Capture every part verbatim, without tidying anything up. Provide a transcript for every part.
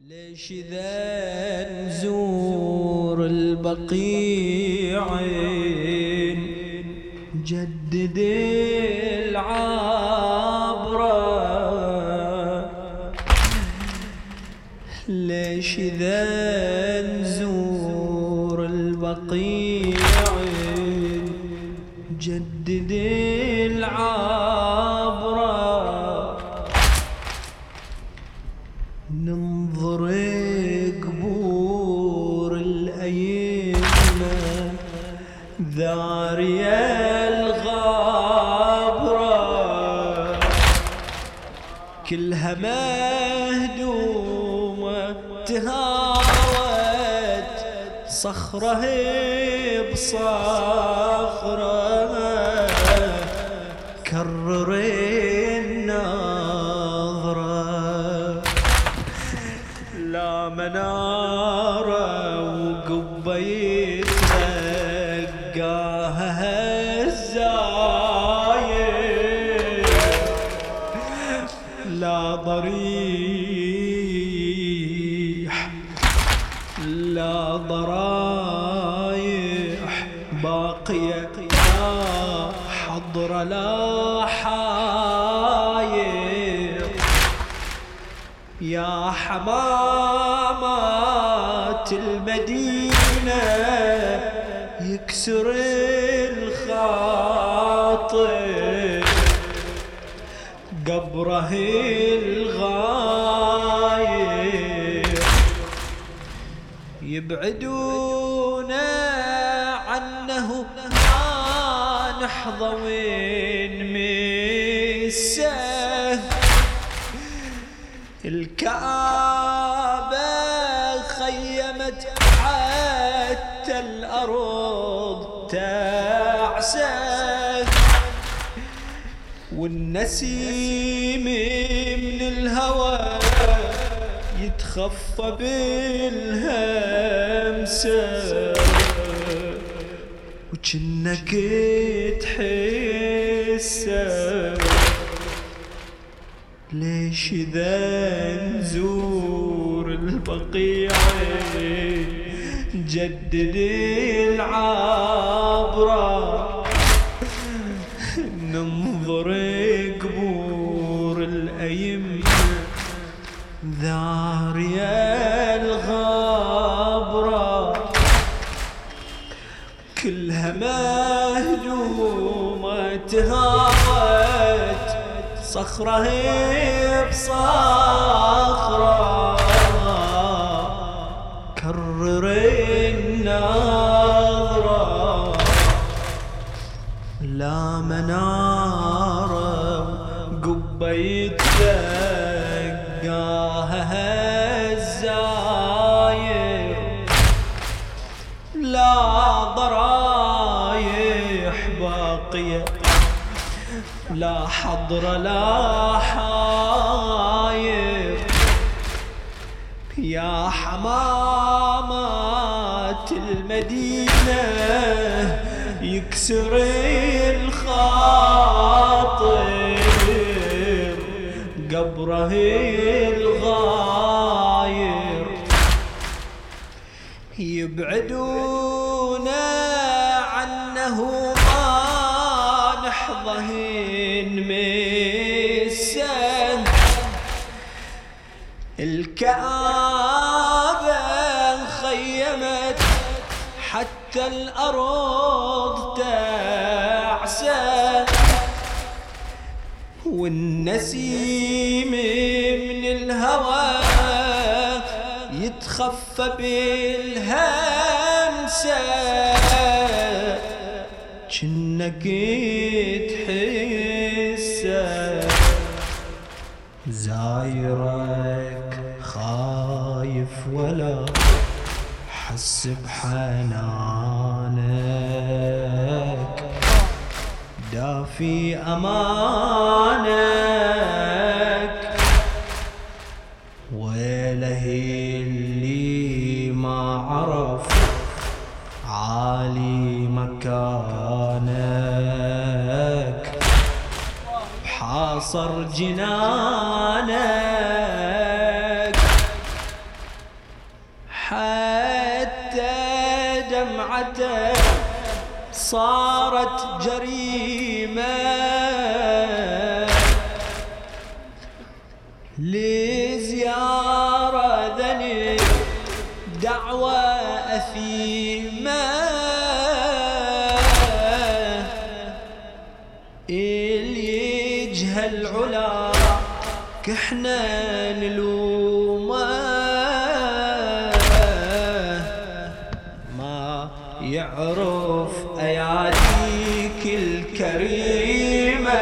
ليش إذا نزور البقيعين جدد العبرة؟ ليش إذا نزور البقيعين جدد العبرة؟ ننظر قبور الأئمة ذارية الغابرة كلها مهدومة تهاوت صخرة بصخرة كرر النظرة لا منارة وقبة يتلقاها الزايد لا ضريح لا ضرايح باقية لا حضر لا حاير يا حمامات المدينة يكسر الخاطر قبره الغاير يبعدون عنه ما نحظى وين مسه الكعبة خيمت حتى الأرض تعسى والنسيم من الهوى يتخفى بالهمسة وجنك تحسه ليش إذا نزور البقيعين جدد العبرة ننظر قبور الأئمة ذارية الغابرة كلها مهدومة تهاوت صخرة بصخرة كرر النظرة لا منارة قبة يتلقاها الزاير لا ضرايح باقية لا حضر لا حاير يا حمامات المدينة يكسر الخاطر قبره الغاير يبعدون عنه ما نحظى مسه الكعبة خيمت حتى الأرض تعسى والنسيم من الهوى يتخفى بالهمسة جنك تحسه زايرك خايف ولا حس بحنانك دافي أمانك ويله اللي ما عرف عالي مكانك بحاصر جنانك حتى دمعته صارت جريمة لزيارة ذنب دعوة أثيمة اللي يجهل علا كحنا نلومه ما يعرف أياديك الكريمة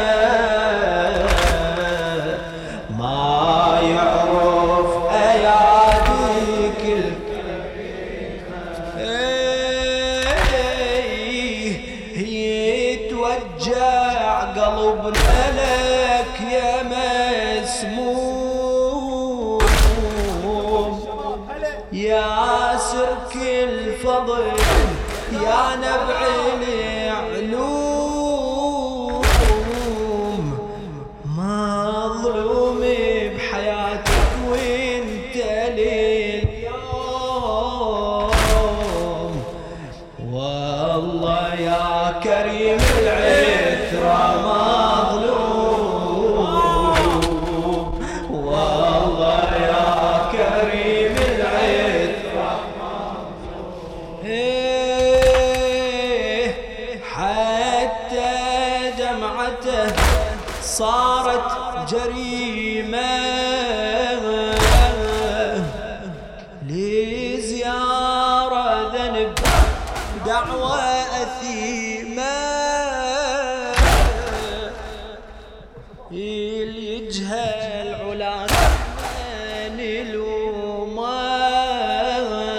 ما يعرف أياديك الكريمة يتوجع قلبنا لك يا مسموم يا سرك الفضل يا نبع العلوم مظلوم بحياتك وانت لليوم والله يا كريم العترة مظلوم والله يا كريم العترة مظلوم حتى دمعته صارت جريمة لزيارة ذنب دعوة أثيمة اللي يجهل علا نلومه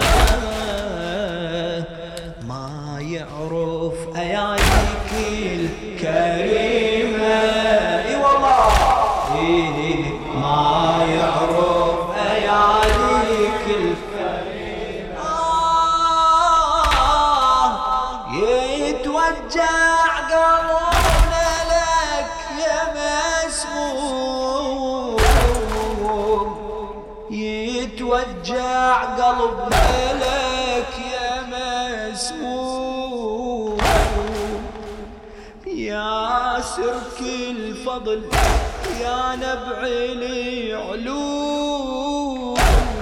ما يعرف أياديك الكريمة اي والله ما يعرف أياديك الكريمة آه يتوجع قلبنا لك يا مسموم يتوجع قلبنا لك يا مسموم يا سرك الفضل يا نبع العلوم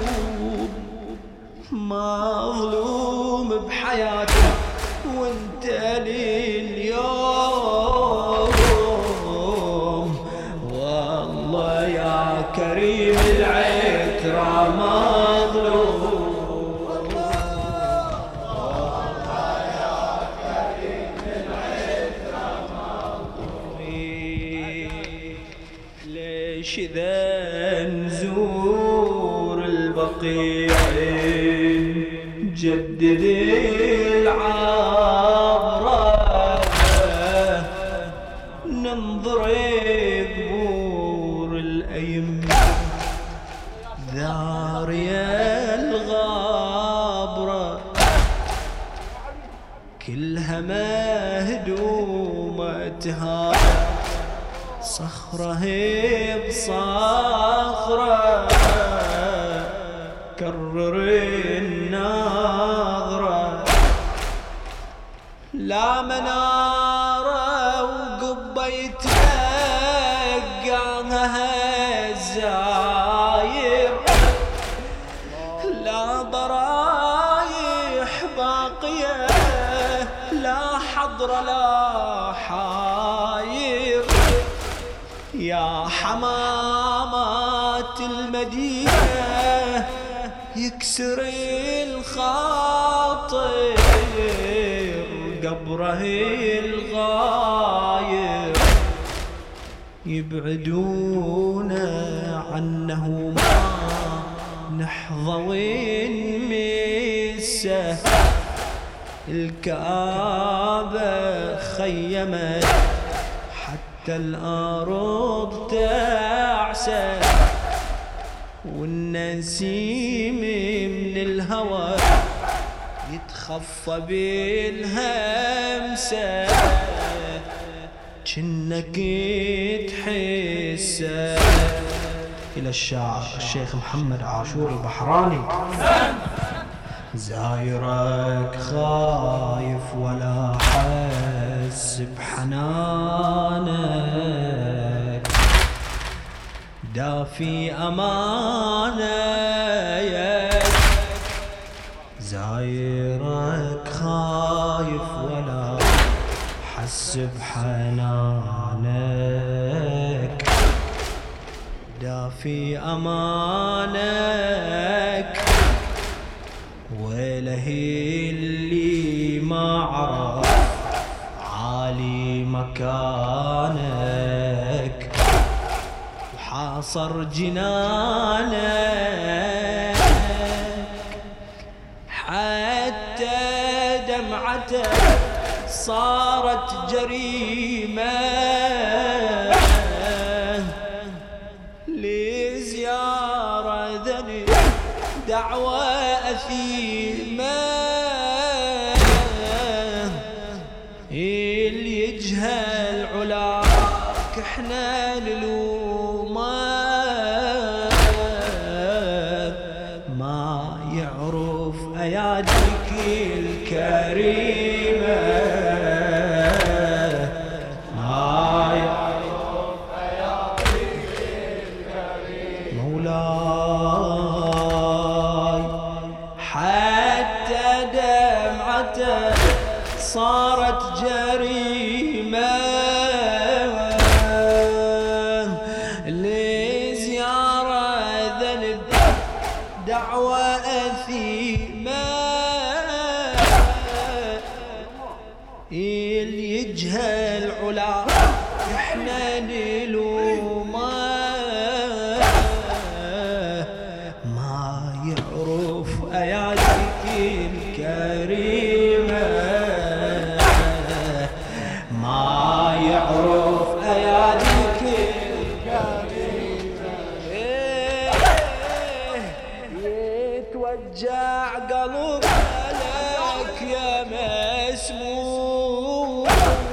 مظلوم بحياتك وانت لليوم والله يا كريم العترة مظلوم ليش إذا نزور البقيع جدد العبرة ننظر قبور الأيمة ذارية الغابرة كلها مهدومة تهاب صخرة هي بصخرة كرر الناظرة لا منارة وقبة يتلقاها الزاير لا ضرايح باقية لا حضر لا حاير يا حمامات المدينة يكسر الخاطر قبره الغاير يبعدونا عنه ما نحظى ونمسه الكآبة خيمت حتى الأرض تعسى والنسيم من الهوى يتخفى بالهمسة جنك تحسه. إلى الشاعر الشيخ محمد عاشور البحراني. زايرك خايف ولا حس بحنانك، دافي أمانك. زايرك خايف ولا حس بحنانك، دافي أمانك. ويله اللي ما عرف عالي مكانك، وحاصر جنانك. حتى دمعتك صارت جريمة لزيارة ذنب دعوة أثيمة. اللي يجهل علاك احنا نلومه، ما يعرف أياديك الكريمة، ما يعرف أياديك الكريمة مولاي. حتى دمعته صارت جريمة لزيارة ذنب دعوة أثيمة. اللي يجهل علا احنا نلومه، ما يعرف أياديك الكريمة، ما يعرف أياديك الكريمة. يتوجع قلبك يا مسموم،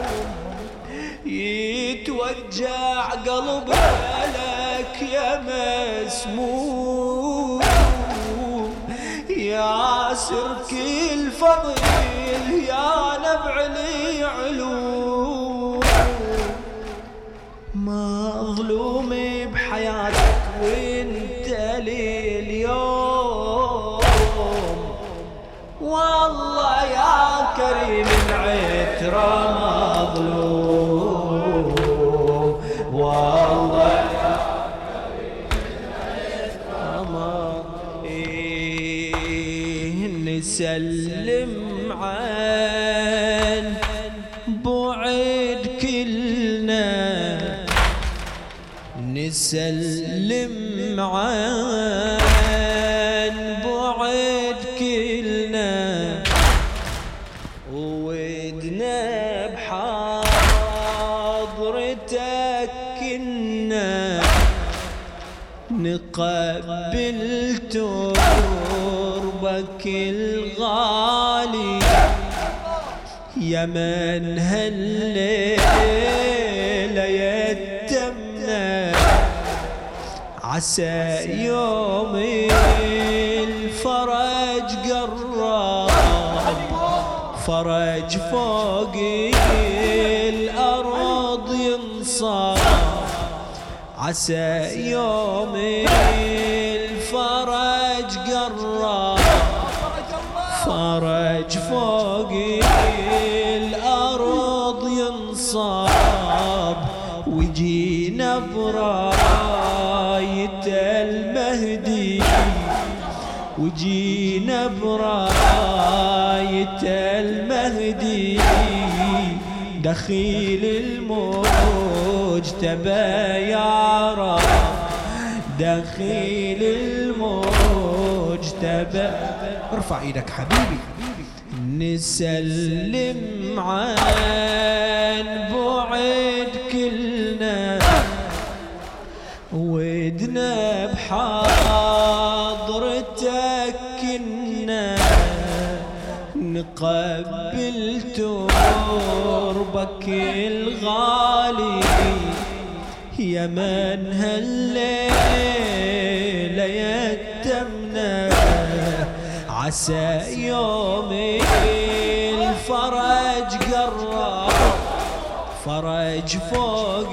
يتوجع قلبك يا مسموم. يا سرك الفضل يا نبع العلوم، مظلوم بحياتك وانت لليوم. والله يا كريم العترة مظلوم، والله يا كريم العترة مظلوم. إيه نسلم عن بعد كلنا، نسلم عن بعد كلنا. ودنا بحضرتك كنا نقبل تربك الغالي، يا من هالليلة يتمنى عسى يوم الفرج قرب، فرج فوق الأرض ينصب. عسى يوم الفرج قرب، فرج فوق الأرض ينصب. ويجينا براية المهدي، وجينا براية المهدي. دخيل المجتبى يا رب، دخيل المجتبى. ارفع ايدك حبيبي. نسلم عن بعد كلنا، ودنا بحضرتك كنا نقبل تربك الغالي، يا من هالليلة يتمنى عسى يوم الفرج قرب، فرج فوق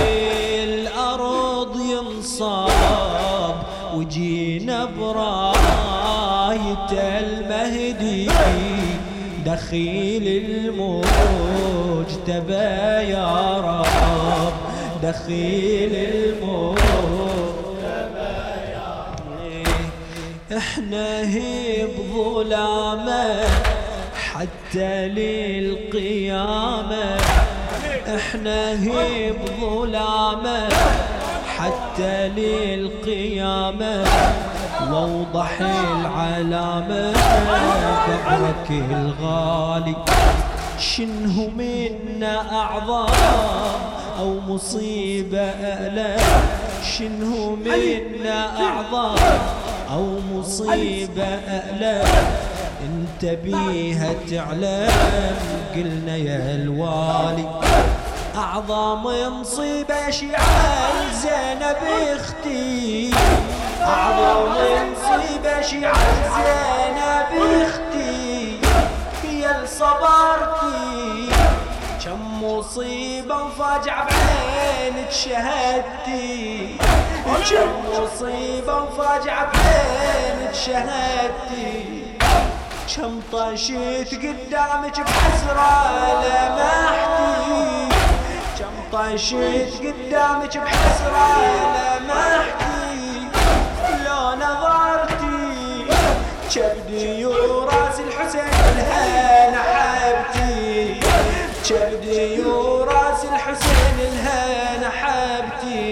الأرض ينصاب، وجينا براية المهدي دخيل الموج تبا يا رب، دخيل الموج تبا يا رب. احنا هي بظلامه حتى للقيامة، احنا هي بظلامه حتى للقيامة، ووضح العلامة قبرك الغالي. شنه منا أعظم أو مصيبة ألم، شنه منا أعظم أو مصيبة ألم، انت بيها تعلم قلنا يا الوالي. أعظم مصيبة شيعة زينب اختي، أعظم مصيبة شيعة زينب اختي، يا صبرتي كم مصيبة وفاجعة بعينك شهدتي، كم مصيبة وفاجعة بعينك شهدتي، كم طشيت قدامك بحسرة لمحتي، كم طشيت قدامك بحسرة لمحتي، لو نظرتي كبدي وراس الحسين الهنا حبتي، كبدي وراس الحسين الهنا حبتي.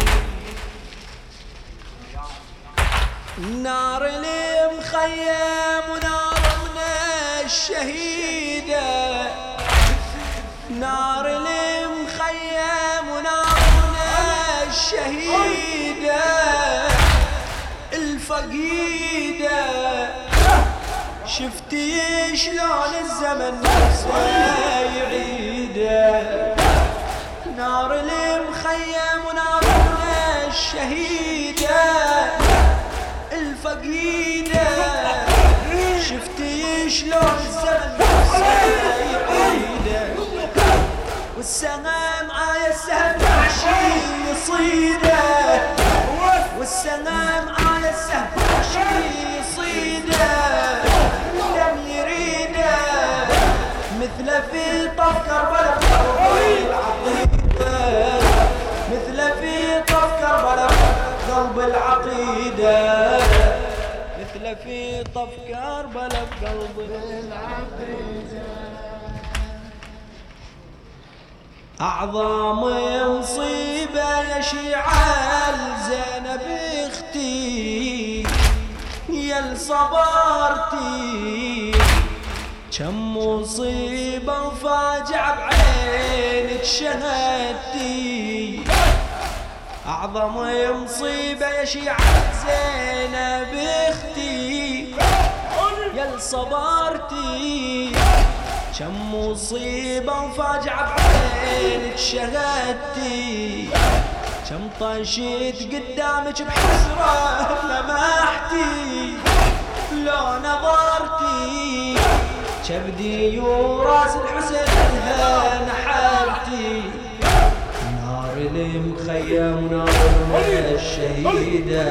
نار المخيم ونار من الشهيدة، نار المخيم ونار من الشهيدة الفقيدة، شفتي شلون الزمن نفسه يعيده. نار المخيم ونار من الشهيدة الفقيدة، شفتي شلون الزمن نفسه يعيده. والسلام عايا السهم عشي يصيده، والسلام عايا السهم عشي يصيده، دم يريده مثل في طف كربلاء قلب العقيدة، مثل في طف كربلاء قلب العقيدة، مثل في طف كربلاء قلب العقيدة. أعظم مصيبة يا شيعة زينب اختي، يا صبرتي كم مصيبة وفاجعة بعينك شهدتي. أعظم مصيبة يا شيعة زينب اختي، يا صبرتي كم مصيبة وفاجعة بعينك شهدتي، كم طشيت قدامك بحسرة لمحتي، لو نظرتي كبدي وراس الحسين الهنا حبتي. نار المخيم نار الشهيدة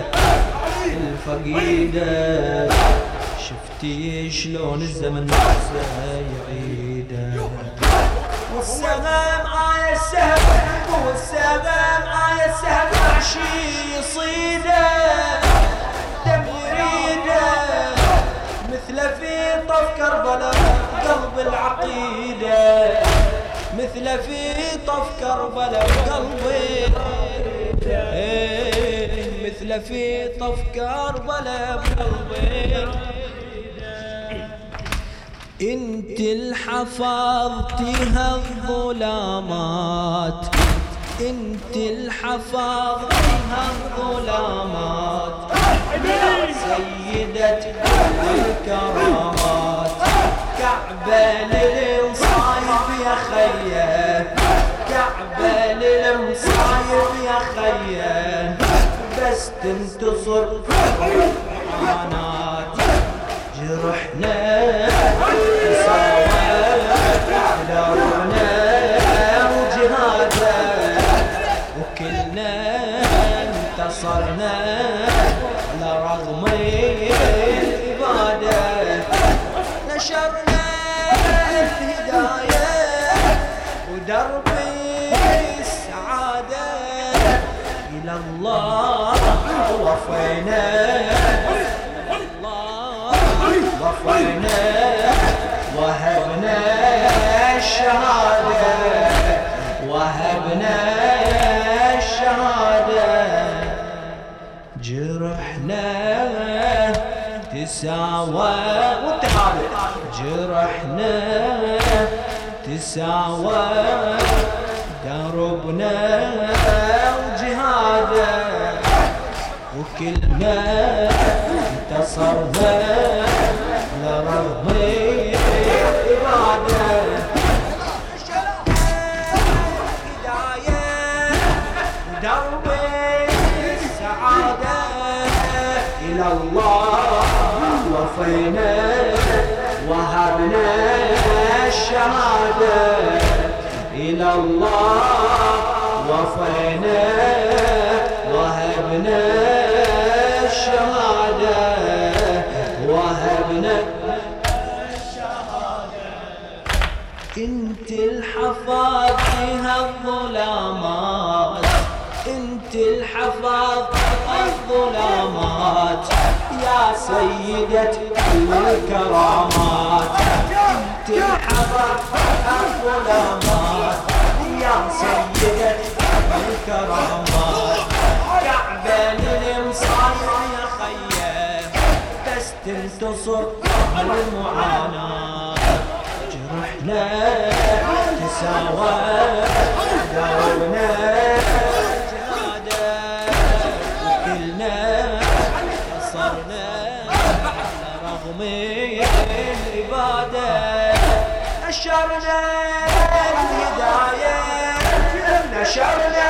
الفقيدة، شفتي شلون الزمن نفسه يعيده. والسلام آية السهم، والسلام آية السهم عشي يصيده، دم يريده مثل في طف كربلاء قلب العقيدة، مثل في طف كربلاء قلب مثل في طف كربلاء بقلبي. انت الحفظتها الظلامات، انت الحفظتها الظلامات، سيدة الكرامات، كعبة للمصايب يا خيه، كعبة للمصايب يا خيه، بس تنتصر حانات، رغم العبادة نشرنا الهداية ودرب السعادة إلى الله وفينا الله وفينا وهبنا الشهادة وهبنا الشهادة جرحنا تساوى والتحالف جرحنا تساوى دربنا وجهاده وكلنا انتصرنا لرغم العبادة هداية ودرب السعادة إلى الله وفينا وهبنا الشهادة إلى الله وفينا وهبنا الشهادة وهبنا الشهادة انت الحفاظ فيها الظلامات انت الحفاظ الظلامات يا سيدة الكرامات انت الحفاظ الظلامات يا سيدة الكرامات كعبة للمصايا يا خيه بس تنتصر المعاناة جرحنا تساوى دورنا جهادة وكلنا نصرنا رغم العبادة نشرنا الهداية نشرنا